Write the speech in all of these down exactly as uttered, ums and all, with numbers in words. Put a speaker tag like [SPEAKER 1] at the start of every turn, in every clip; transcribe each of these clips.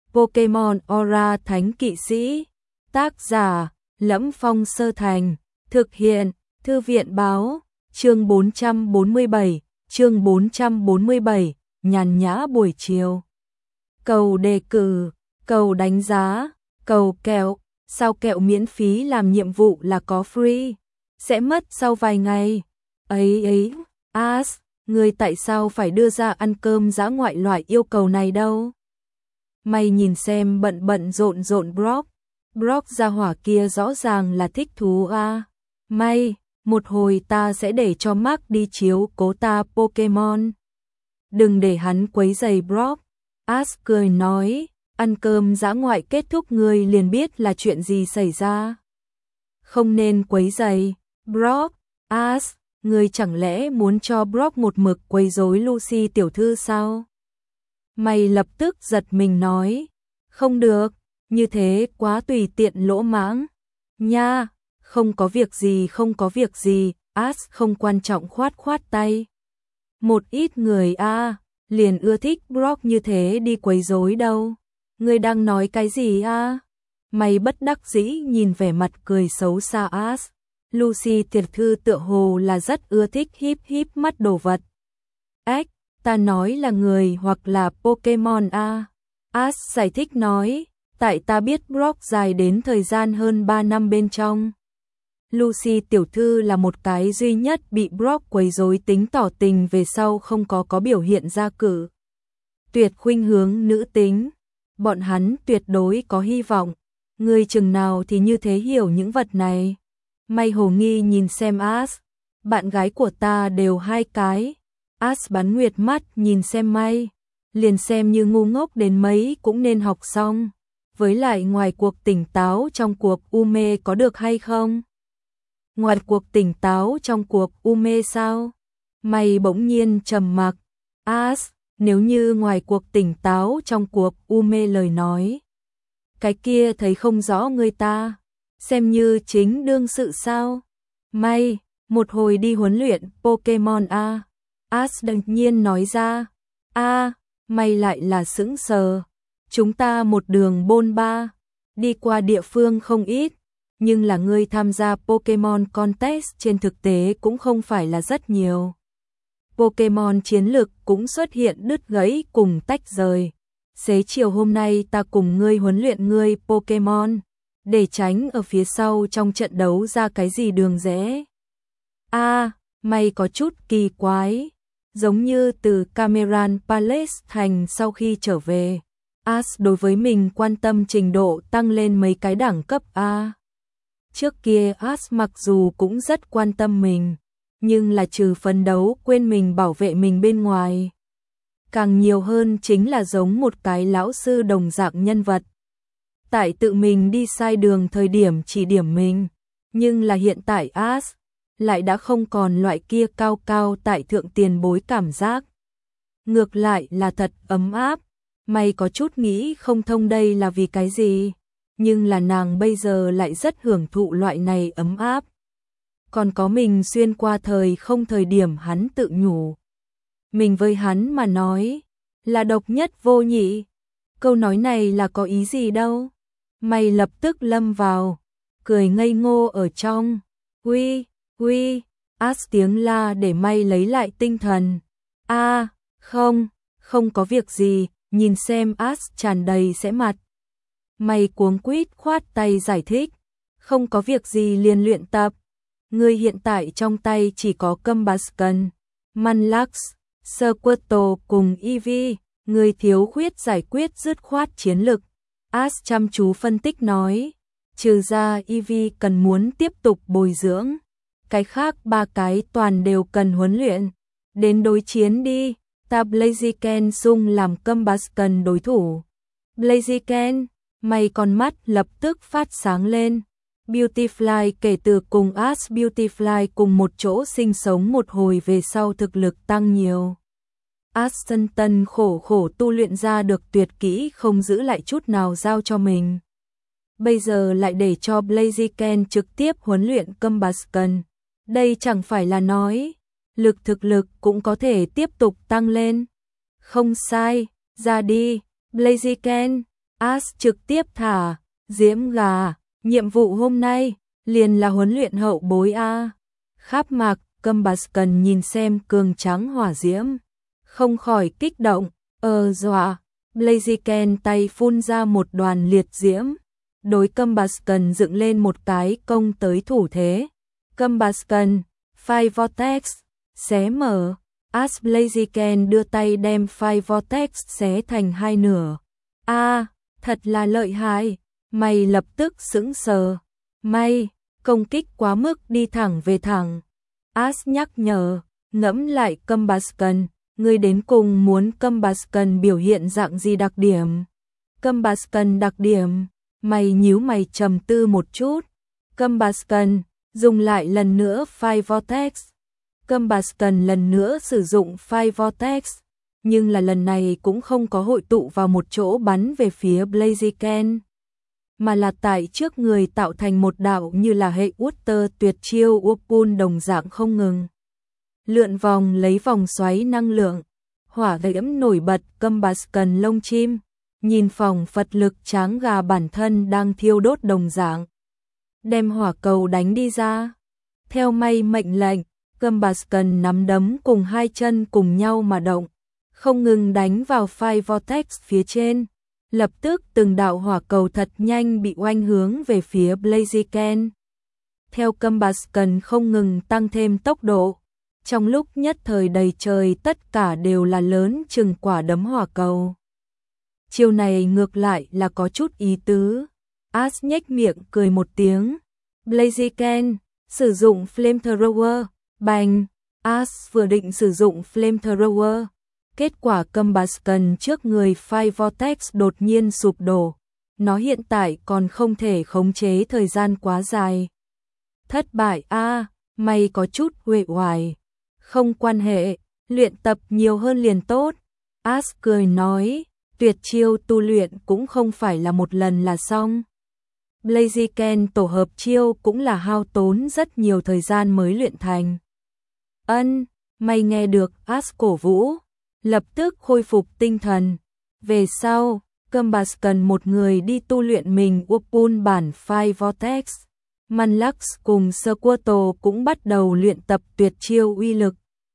[SPEAKER 1] Pokemon Aura Thánh Kỵ Sĩ. Tác giả: Lẫm Phong Sơ Thành. Thực hiện: Thư viện báo. Chương bốn trăm bốn mươi bảy, chương bốn trăm bốn mươi bảy, nhàn nhã buổi chiều. Cầu đề cử, cầu đánh giá, cầu kẹo, sao kẹo miễn phí làm nhiệm vụ là có free, sẽ mất sau vài ngày. Ấy ấy, As, người tại sao phải đưa ra ăn cơm dã ngoại loại yêu cầu này đâu? Mày nhìn xem bận bận rộn rộn Brock, Brock ra hỏa kia rõ ràng là thích thú à. May, một hồi ta sẽ để cho Mark đi chiếu cố ta Pokemon. Đừng để hắn quấy rầy Brock. As cười nói, ăn cơm dã ngoại kết thúc ngươi liền biết là chuyện gì xảy ra. Không nên quấy rầy, Brock. As, ngươi chẳng lẽ muốn cho Brock một mực quấy rối Lucy tiểu thư sao? Mày lập tức giật mình nói, không được, như thế quá tùy tiện lỗ mãng. Nha, không có việc gì không có việc gì, As không quan trọng khoát khoát tay. Một ít người a à, liền ưa thích Brock như thế đi quấy rối đâu. Ngươi đang nói cái gì a? À? Mày bất đắc dĩ nhìn vẻ mặt cười xấu xa As. Lucy tiểu thư tựa hồ là rất ưa thích híp híp mắt đồ vật. Ếch, ta nói là người hoặc là Pokemon a. À? As giải thích nói, tại ta biết Brock dài đến thời gian hơn ba năm bên trong. Lucy tiểu thư là một cái duy nhất bị Brock quấy rối tính tỏ tình về sau không có có biểu hiện ra cử. Tuyệt khuynh hướng nữ tính, bọn hắn tuyệt đối có hy vọng. Ngươi chừng nào thì như thế hiểu những vật này. Mày hồ nghi nhìn xem As, bạn gái của ta đều hai cái. As bắn nguyệt mắt nhìn xem May, liền xem như ngu ngốc đến mấy cũng nên học xong. Với lại ngoài cuộc tỉnh táo trong cuộc u mê có được hay không? Ngoài cuộc tỉnh táo trong cuộc u mê sao? Mày bỗng nhiên trầm mặc. As, nếu như ngoài cuộc tỉnh táo trong cuộc u mê lời nói, cái kia thấy không rõ người ta, xem như chính đương sự sao? May, một hồi đi huấn luyện Pokemon a. As đột nhiên nói ra. A, mày lại là sững sờ. Chúng ta một đường bôn ba, đi qua địa phương không ít, nhưng là ngươi tham gia Pokemon Contest trên thực tế cũng không phải là rất nhiều. Pokemon chiến lực cũng xuất hiện đứt gãy cùng tách rời. Xế chiều hôm nay ta cùng ngươi huấn luyện ngươi Pokemon, để tránh ở phía sau trong trận đấu ra cái gì đường rẽ. A, à, mày có chút kỳ quái, giống như từ Cameron Palace thành sau khi trở về. As đối với mình quan tâm trình độ tăng lên mấy cái đẳng cấp A. Trước kia As mặc dù cũng rất quan tâm mình, nhưng là trừ phấn đấu quên mình bảo vệ mình bên ngoài. Càng nhiều hơn chính là giống một cái lão sư đồng dạng nhân vật. Tại tự mình đi sai đường thời điểm chỉ điểm mình, nhưng là hiện tại As lại đã không còn loại kia cao cao tại thượng tiền bối cảm giác. Ngược lại là thật ấm áp. Mày có chút nghĩ không thông đây là vì cái gì, nhưng là nàng bây giờ lại rất hưởng thụ loại này ấm áp. Còn có mình xuyên qua thời không thời điểm hắn tự nhủ. Mình với hắn mà nói, là độc nhất vô nhị. Câu nói này là có ý gì đâu. Mày lập tức lâm vào, cười ngây ngô ở trong. Huy, huy, As tiếng la để May lấy lại tinh thần. A, à, không, không có việc gì. Nhìn xem As tràn đầy sẽ mặt. Mày cuống quýt khoát tay giải thích. Không có việc gì liền luyện tập. Ngươi hiện tại trong tay chỉ có Combusken, Manlax, Squirtle cùng Eevee. Ngươi thiếu khuyết giải quyết dứt khoát chiến lực. As chăm chú phân tích nói. Trừ ra Eevee cần muốn tiếp tục bồi dưỡng. Cái khác ba cái toàn đều cần huấn luyện. Đến đối chiến đi. Ta Blaziken xung làm Combusken đối thủ. Blaziken, mày con mắt lập tức phát sáng lên. Beautifly kể từ cùng As Beautifly cùng một chỗ sinh sống một hồi về sau thực lực tăng nhiều. As tân tân khổ khổ tu luyện ra được tuyệt kỹ không giữ lại chút nào giao cho mình. Bây giờ lại để cho Blaziken trực tiếp huấn luyện Combusken. Đây chẳng phải là nói lực thực lực cũng có thể tiếp tục tăng lên. Không sai, ra đi, Blaziken, Ash trực tiếp thả, Diễm gà, nhiệm vụ hôm nay, liền là huấn luyện hậu bối A. Khắp mạc, Combustion nhìn xem cường tráng hỏa diễm, không khỏi kích động, ờ dọa, Blaziken tay phun ra một đoàn liệt diễm, đối Combustion dựng lên một cái công tới thủ thế. Combustion, Fire Vortex, xé mở, Ash Blaziken đưa tay đem Fire Vortex xé thành hai nửa. A, thật là lợi hại, mày lập tức sững sờ, may, công kích quá mức đi thẳng về thẳng. Ash nhắc nhở, ngẫm lại Combustion, ngươi đến cùng muốn Combustion biểu hiện dạng gì đặc điểm? Combustion đặc điểm, mày nhíu mày trầm tư một chút. Combustion, dùng lại lần nữa Fire Vortex. Combustion lần nữa sử dụng Fire Vortex, nhưng là lần này cũng không có hội tụ vào một chỗ bắn về phía Blaziken, mà là tại trước người tạo thành một đạo như là hệ Water tuyệt chiêu Whirlpool đồng dạng không ngừng. Lượn vòng lấy vòng xoáy năng lượng, hỏa diễm nổi bật Combustion lông chim, nhìn phòng Phật lực tráng gà bản thân đang thiêu đốt đồng dạng. Đem hỏa cầu đánh đi ra. Theo may mệnh lệnh, Combustion nắm đấm cùng hai chân cùng nhau mà động, không ngừng đánh vào Fire Vortex phía trên. Lập tức từng đạo hỏa cầu thật nhanh bị oanh hướng về phía Blaziken. Theo Combustion không ngừng tăng thêm tốc độ, trong lúc nhất thời đầy trời tất cả đều là lớn chừng quả đấm hỏa cầu. Chiều này ngược lại là có chút ý tứ. Ash nhếch miệng cười một tiếng. Blaziken, sử dụng Flamethrower, bành. Ash vừa định sử dụng Flamethrower. Kết quả Combustion trước người Fire Vortex đột nhiên sụp đổ. Nó hiện tại còn không thể khống chế thời gian quá dài. Thất bại a, à, mày có chút uể oải. Không quan hệ, luyện tập nhiều hơn liền tốt. Ash cười nói, tuyệt chiêu tu luyện cũng không phải là một lần là xong. Blaziken tổ hợp chiêu cũng là hao tốn rất nhiều thời gian mới luyện thành. Ân, mày nghe được Ash cổ vũ, lập tức khôi phục tinh thần. Về sau, Combustion một người đi tu luyện mình Whirlpool bản Fire Vortex. Manlux cùng Squirtle cũng bắt đầu luyện tập tuyệt chiêu uy lực.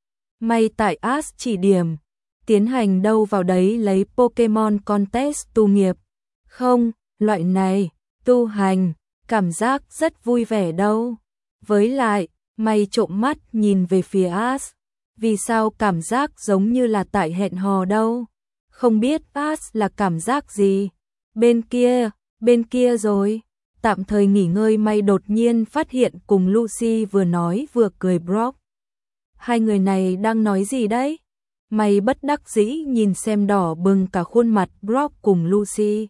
[SPEAKER 1] May tại Ash chỉ điểm, tiến hành đâu vào đấy lấy Pokemon Contest tu nghiệp. Không, loại này, tu hành, cảm giác rất vui vẻ đâu. Với lại, mày trộm mắt nhìn về phía Ash. Vì sao cảm giác giống như là tại hẹn hò đâu? Không biết Ash là cảm giác gì? Bên kia, bên kia rồi. Tạm thời nghỉ ngơi may đột nhiên phát hiện cùng Lucy vừa nói vừa cười Brock. Hai người này đang nói gì đấy? Mày bất đắc dĩ nhìn xem đỏ bừng cả khuôn mặt Brock cùng Lucy.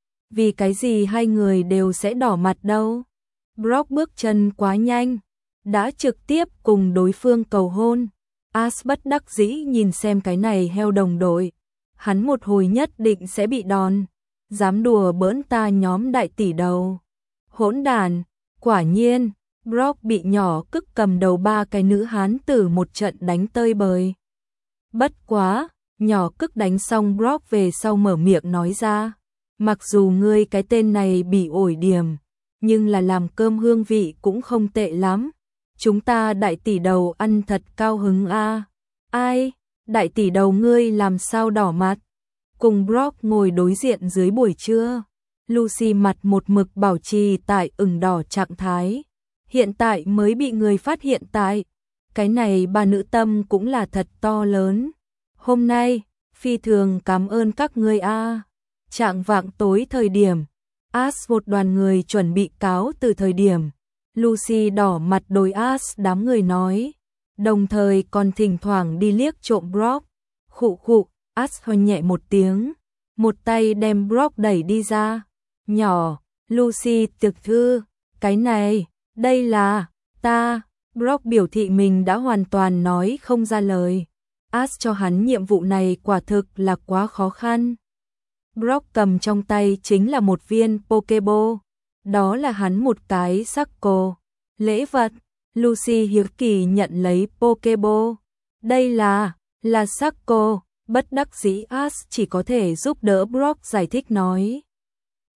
[SPEAKER 1] Vì cái gì hai người đều sẽ đỏ mặt đâu? Brock bước chân quá nhanh, đã trực tiếp cùng đối phương cầu hôn. Ash bất đắc dĩ nhìn xem cái này heo đồng đội. Hắn một hồi nhất định sẽ bị đòn. Dám đùa bỡn ta nhóm đại tỷ đầu. Hỗn đàn, quả nhiên, Brock bị nhỏ cức cầm đầu ba cái nữ hán tử một trận đánh tơi bời. Bất quá, nhỏ cức đánh xong Brock về sau mở miệng nói ra. Mặc dù ngươi cái tên này bị ổi điểm, nhưng là làm cơm hương vị cũng không tệ lắm. Chúng ta đại tỷ đầu ăn thật cao hứng a. À. Ai, đại tỷ đầu ngươi làm sao đỏ mặt? Cùng Brock ngồi đối diện dưới buổi trưa. Lucy mặt một mực bảo trì tại ửng đỏ trạng thái. Hiện tại mới bị người phát hiện tại. Cái này bà nữ tâm cũng là thật to lớn. Hôm nay, phi thường cảm ơn các ngươi a. À. Trạng vạng tối thời điểm, Ash một đoàn người chuẩn bị cáo từ thời điểm. Lucy đỏ mặt đối Ash đám người nói. Đồng thời còn thỉnh thoảng đi liếc trộm Brock. Khụ khụ, Ash ho nhẹ một tiếng. Một tay đem Brock đẩy đi ra. Nhỏ, Lucy tiệc thư, cái này, đây là, ta, Brock biểu thị mình đã hoàn toàn nói không ra lời. Ash cho hắn nhiệm vụ này quả thực là quá khó khăn. Brock cầm trong tay chính là một viên Pokeball, đó là hắn một cái Shaco. Lễ vật, Lucy hiếu kỳ nhận lấy Pokeball. Đây là, là Shaco, bất đắc dĩ Ash chỉ có thể giúp đỡ Brock giải thích nói.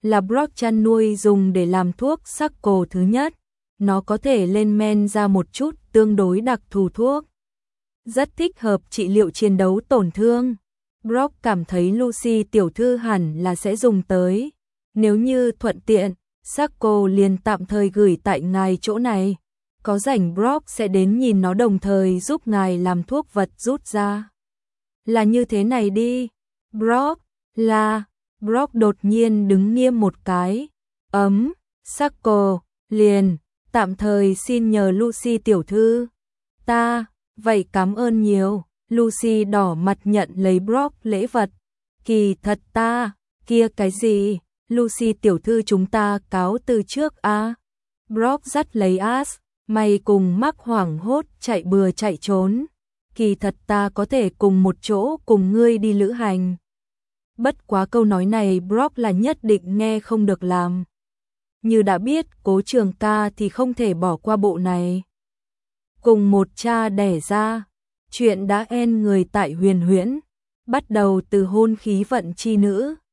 [SPEAKER 1] là Brock chăn nuôi dùng để làm thuốc sắc cổ thứ nhất. Nó có thể lên men ra một chút tương đối đặc thù thuốc. Rất thích hợp trị liệu chiến đấu tổn thương. Brock cảm thấy Lucy tiểu thư hẳn là sẽ dùng tới. Nếu như thuận tiện, Sarko liền tạm thời gửi tại ngài chỗ này. Có rảnh Brock sẽ đến nhìn nó đồng thời giúp ngài làm thuốc vật rút ra. Là như thế này đi. Brock, là... Brock đột nhiên đứng nghiêm một cái. Ấm, Sarko, liền, tạm thời xin nhờ Lucy tiểu thư. Ta, vậy cảm ơn nhiều. Lucy đỏ mặt nhận lấy Brock lễ vật. Kỳ thật ta, kia cái gì? Lucy tiểu thư chúng ta cáo từ trước a. À? Brock dắt lấy As, mày cùng mắc hoảng hốt chạy bừa chạy trốn. Kỳ thật ta có thể cùng một chỗ cùng ngươi đi lữ hành. Bất quá câu nói này Brock là nhất định nghe không được làm. Như đã biết Cố Trường Ca thì không thể bỏ qua bộ này. Cùng một cha đẻ ra, chuyện đã en người tại Huyền Huyễn, bắt đầu từ hôn khí vận chi nữ.